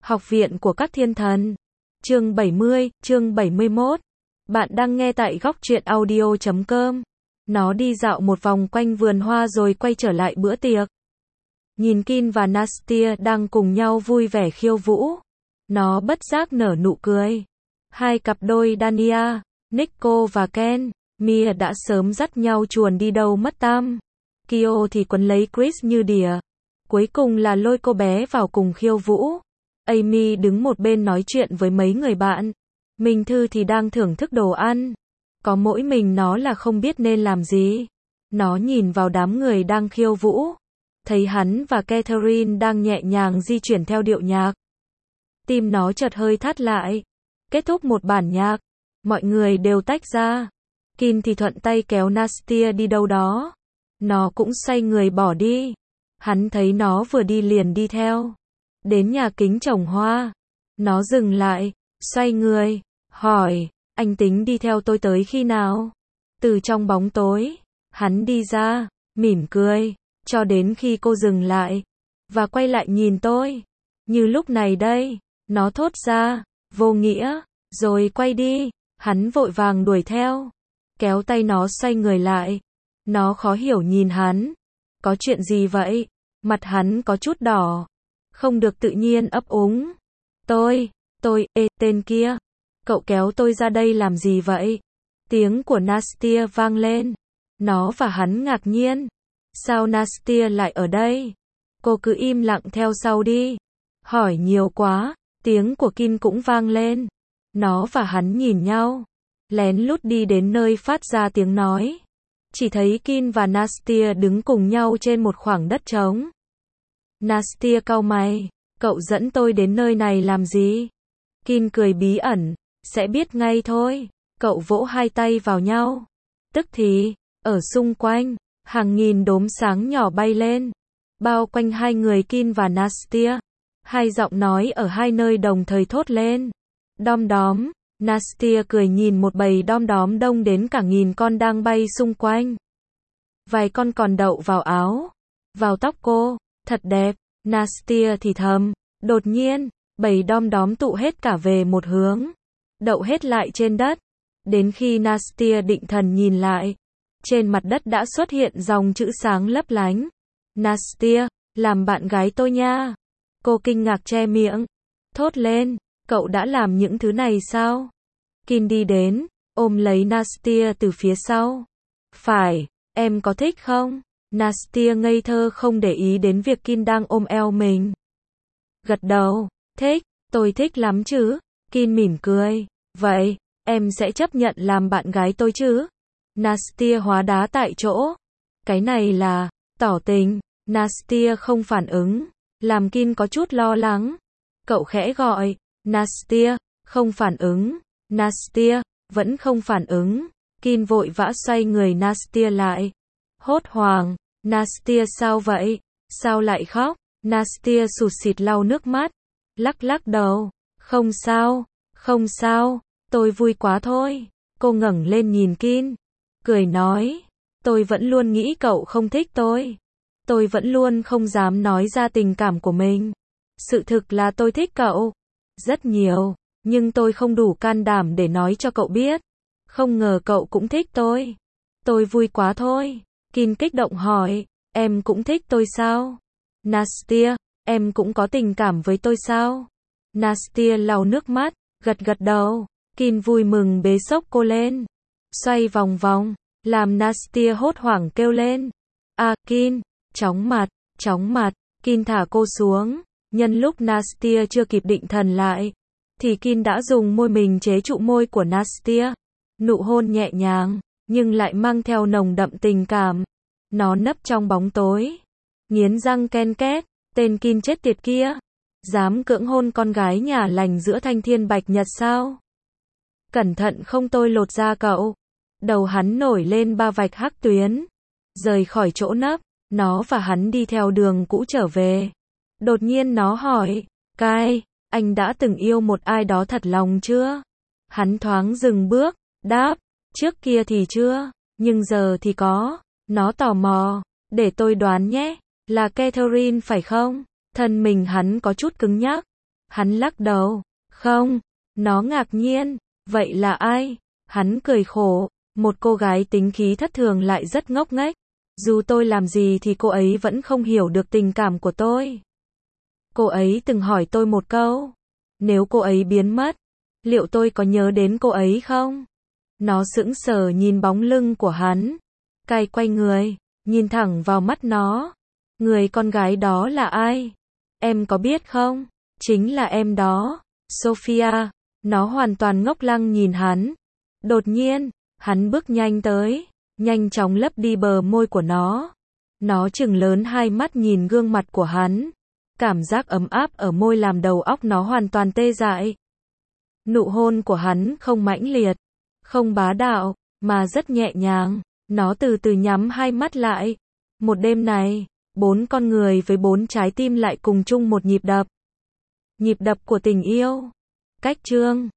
Học viện của các thiên thần. Chương 70, chương 71. Bạn đang nghe tại góc truyện audio.com. Nó đi dạo một vòng quanh vườn hoa rồi quay trở lại bữa tiệc. Nhìn Kin và Nastia đang cùng nhau vui vẻ khiêu vũ. Nó bất giác nở nụ cười. Hai cặp đôi Dania, Nico và Ken, Mia đã sớm dắt nhau chuồn đi đâu mất tăm. Kyo thì quấn lấy Chris như đỉa. Cuối cùng là lôi cô bé vào cùng khiêu vũ. Amy đứng một bên nói chuyện với mấy người bạn. Minh Thư thì đang thưởng thức đồ ăn. Có mỗi mình nó là không biết nên làm gì. Nó nhìn vào đám người đang khiêu vũ. Thấy hắn và Catherine đang nhẹ nhàng di chuyển theo điệu nhạc. Tim nó chợt hơi thắt lại. Kết thúc một bản nhạc. Mọi người đều tách ra. Kin thì thuận tay kéo Nastia đi đâu đó. Nó cũng xoay người bỏ đi. Hắn thấy nó vừa đi liền đi theo. Đến nhà kính trồng hoa. Nó dừng lại, xoay người, hỏi, anh tính đi theo tôi tới khi nào? Từ trong bóng tối, hắn đi ra, mỉm cười, cho đến khi cô dừng lại, và quay lại nhìn tôi. Như lúc này đây, nó thốt ra, vô nghĩa, rồi quay đi. Hắn vội vàng đuổi theo, kéo tay nó xoay người lại. Nó khó hiểu nhìn hắn. Có chuyện gì vậy? Mặt hắn có chút đỏ. Không được tự nhiên ấp úng. Tên kia. Cậu kéo tôi ra đây làm gì vậy? Tiếng của Nastia vang lên. Nó và hắn ngạc nhiên. Sao Nastia lại ở đây? Cô cứ im lặng theo sau đi. Hỏi nhiều quá. Tiếng của Kin cũng vang lên. Nó và hắn nhìn nhau. Lén lút đi đến nơi phát ra tiếng nói. Chỉ thấy Kin và Nastia đứng cùng nhau trên một khoảng đất trống. Nastia cau mày. Cậu dẫn tôi đến nơi này làm gì? Kin cười bí ẩn. Sẽ biết ngay thôi. Cậu vỗ hai tay vào nhau. Tức thì, ở xung quanh, hàng nghìn đốm sáng nhỏ bay lên. Bao quanh hai người Kin và Nastia. Hai giọng nói ở hai nơi đồng thời thốt lên. Đom đóm. Nastia cười nhìn một bầy đom đóm đông đến cả nghìn con đang bay xung quanh. Vài con còn đậu vào áo, vào tóc cô. Thật đẹp. Nastia thì thầm. Đột nhiên, bầy đom đóm tụ hết cả về một hướng. Đậu hết lại trên đất. Đến khi Nastia định thần nhìn lại, trên mặt đất đã xuất hiện dòng chữ sáng lấp lánh. Nastia, làm bạn gái tôi nha. Cô kinh ngạc che miệng. Thốt lên, cậu đã làm những thứ này sao? Kin đi đến, ôm lấy Nastia từ phía sau. Phải, em có thích không? Nastia ngây thơ không để ý đến việc Kin đang ôm eo mình. Gật đầu, thích, tôi thích lắm chứ. Kin mỉm cười, vậy, em sẽ chấp nhận làm bạn gái tôi chứ? Nastia hóa đá tại chỗ. Cái này là, tỏ tình. Nastia không phản ứng, làm Kin có chút lo lắng. Cậu khẽ gọi, Nastia, không phản ứng. Nastia, vẫn không phản ứng. Kin vội vã xoay người Nastia lại. Hốt hoảng, Nastia sao vậy? Sao lại khóc? Nastia sụt sịt lau nước mắt. Lắc đầu. Không sao, không sao, tôi vui quá thôi. Cô ngẩng lên nhìn Kin. Cười nói. Tôi vẫn luôn nghĩ cậu không thích tôi. Tôi vẫn luôn không dám nói ra tình cảm của mình. Sự thực là tôi thích cậu. Rất nhiều. Nhưng tôi không đủ can đảm để nói cho cậu biết. Không ngờ cậu cũng thích tôi. Tôi vui quá thôi. Kin kích động hỏi. Em cũng thích tôi sao? Nastia, em cũng có tình cảm với tôi sao? Nastia lau nước mắt, gật đầu. Kin vui mừng bế xốc cô lên. Xoay vòng vòng, làm Nastia hốt hoảng kêu lên. À Kin, chóng mặt. Kin thả cô xuống. Nhân lúc Nastia chưa kịp định thần lại, thì Kin đã dùng môi mình chế trụ môi của Nastia. Nụ hôn nhẹ nhàng, nhưng lại mang theo nồng đậm tình cảm. Nó nấp trong bóng tối. Nghiến răng ken két. Tên Kin chết tiệt kia. Dám cưỡng hôn con gái nhà lành giữa thanh thiên bạch nhật sao? Cẩn thận không tôi lột da cậu. Đầu hắn nổi lên ba vạch hắc tuyến. Rời khỏi chỗ nấp, nó và hắn đi theo đường cũ trở về. Đột nhiên nó hỏi, Kai, anh đã từng yêu một ai đó thật lòng chưa? Hắn thoáng dừng bước, đáp, trước kia thì chưa, nhưng giờ thì có. Nó tò mò, để tôi đoán nhé, là Catherine phải không? Thân mình hắn có chút cứng nhắc. Hắn lắc đầu. Không. Nó ngạc nhiên. Vậy là ai? Hắn cười khổ. Một cô gái tính khí thất thường lại rất ngốc nghếch. Dù tôi làm gì thì cô ấy vẫn không hiểu được tình cảm của tôi. Cô ấy từng hỏi tôi một câu. Nếu cô ấy biến mất, liệu tôi có nhớ đến cô ấy không? Nó sững sờ nhìn bóng lưng của hắn. Cay quay người, nhìn thẳng vào mắt nó. Người con gái đó là ai? Em có biết không? Chính là em đó. Sophia. Nó hoàn toàn ngốc lăng nhìn hắn. Đột nhiên, hắn bước nhanh tới, nhanh chóng lấp đi bờ môi của nó. Nó trừng lớn hai mắt nhìn gương mặt của hắn. Cảm giác ấm áp ở môi làm đầu óc nó hoàn toàn tê dại. Nụ hôn của hắn không mãnh liệt, không bá đạo, mà rất nhẹ nhàng. Nó từ từ nhắm hai mắt lại. Một đêm này, 4 con người với 4 trái tim lại cùng chung một nhịp đập. Nhịp đập của tình yêu. Cách chương